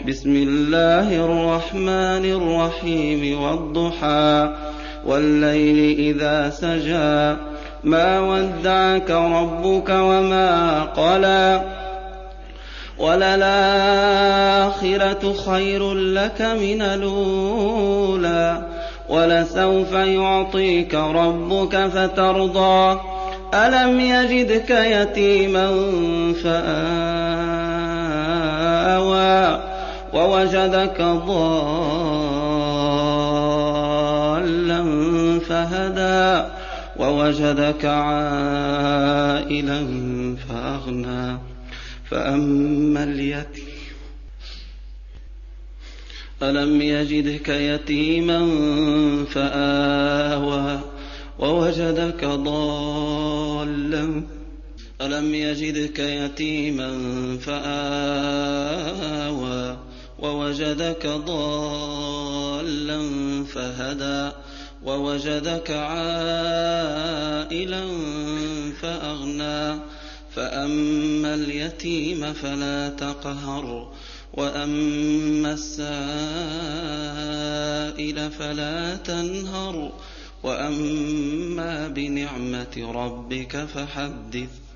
بسم الله الرحمن الرحيم والضحى والليل إذا سجى ما ودعك ربك وما قلى وللآخرة خير لك من الأولى ولسوف يعطيك ربك فترضى ألم يجدك يتيما فآوى ووجدك ضالا فهدى ووجدك عائلا فأغنى فأما اليتيم ألم يجدك يتيما فآوى ووجدك ضالا ألم يجدك يتيما فآوى ووجدك ضالا فهدى ووجدك عائلا فأغنى فأما اليتيم فلا تقهر وأما السائل فلا تنهر وأما بنعمة ربك فحدث